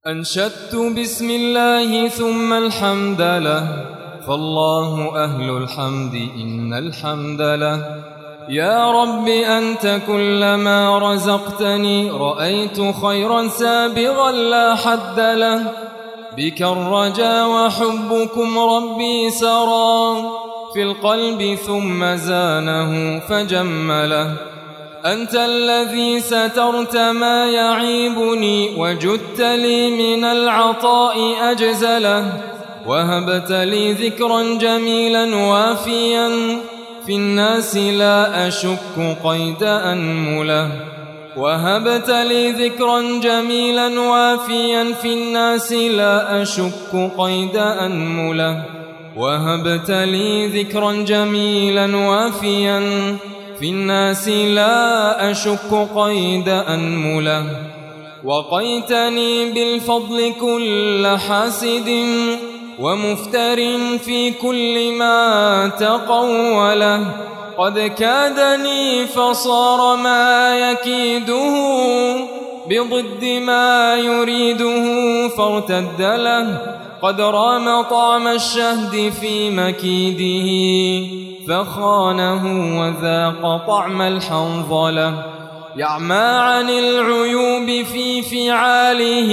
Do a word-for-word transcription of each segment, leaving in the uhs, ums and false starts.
أنشدت بسم الله ثم الحمد له، فالله أهل الحمد إن الحمد له. يا رب أنت كلما رزقتني رأيت خيرا سابغا لا حد له. بك الرجا وحبكم ربي سرى في القلب ثم زانه فجمله. أنت الذي سترت ما يعيبني وجدت لي من العطاء أجزله. وهبت لي ذكرا جميلا وافيا في الناس لا أشك قيد أنمله. وهبت لي ذكرا جميلا وافيا في الناس لا أشك قيد أنمله. وهبت لي ذكرا جميلا وافيا في الناس لا أشك قيد أنمله. وقيتني بالفضل كل حاسد ومفتر في كل ما تقوله. قد كادني فصار ما يكيده بضد ما يريده فارتد له. قد رام طعم الشهد في مكيده فخانه وذاق طعم الحنظلة. يعمى عن العيوب في فعاله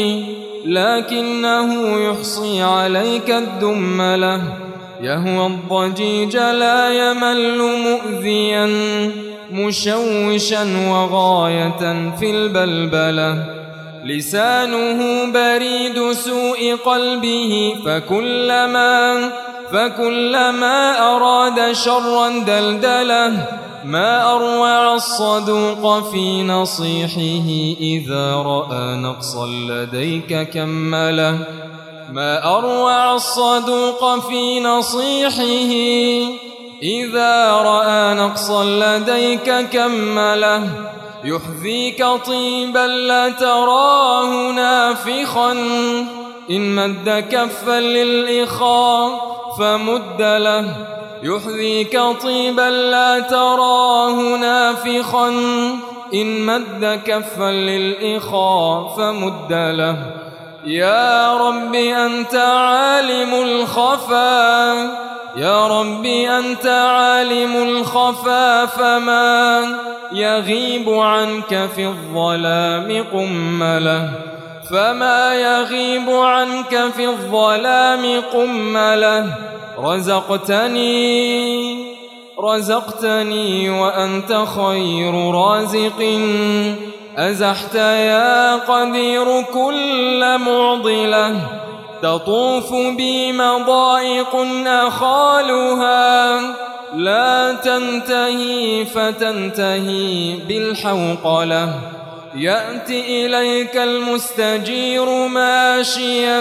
لكنه يحصي عليك الدملة. يهوى الضجيج لا يمل مؤذيا مشوشا وغاية في البلبلة. لسانه بريد سوء قلبه فكلما فكلما أراد شرا دلدله. ما أروع الصدوق في نصيحه إذا رأى نقصا لديك كمله. ما أروع الصدوق في نصيحه إذا رأى نقصا لديك كمله. يحذيك طيبا لا تراه نافخا إن مد كفا للإخاء فمد له. يحذيك طيبا لا تراه نافخا إن مد كفا للإخاء فمد له. يا رب أنت عالم الخفا يا رب أنت عالم الخفا فما يغيب عنك في الظلام قمله. فما يغيب عنك في الظلام قمله. رزقتني رزقتني وأنت خير رازق. أزحت يا قدير كل معضلة. تطوف بي مضائق أخالها لا تنتهي فتنتهي بالحوقلة. يأتي إليك المستجير ماشيا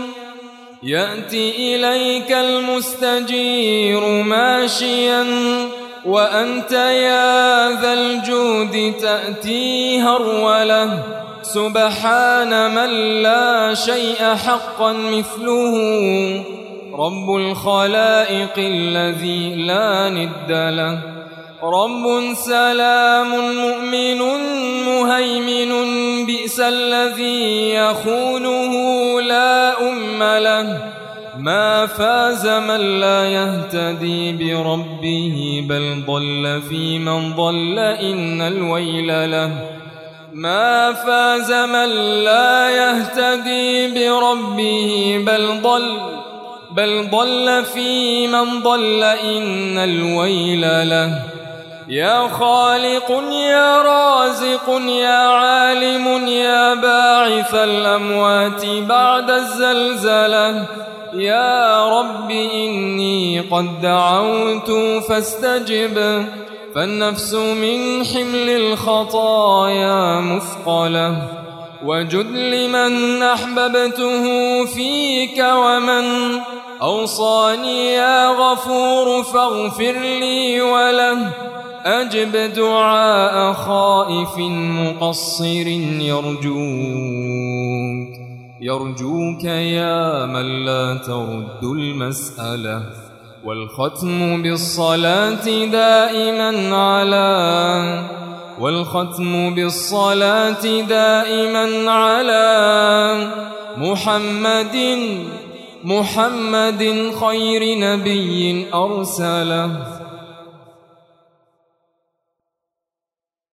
يأتي إليك المستجير ماشيا وأنت يا ذا الجود تأتي هرولة. سبحان من لا شيء حقا مثله رب الخلائق الذي لا ند له. رب سلام مؤمن مهيمن بئس الذي يخونه لا أم له. ما فاز من لا يهتدي بربه بل ضل في من ضل إن الويل له. ما فاز من لا يهتدي بربه بل ضل بل ضل في من ضل إن الويل له. يا خالق يا رازق يا عالم يا باعث الأموات بعد الزلزلة. يا رب إني قد دعوت فاستجب فالنفس من حمل الخطايا مثقلة. وجد لمن أحببته فيك ومن أوصاني يا غفور فاغفر لي وله. أجب دعاء خائف مقصر يرجوك يرجوك يا من لا ترد المسألة. والختم بالصلاة دائما على والختم بالصلاة دائما على محمد محمد خير نبي أرسله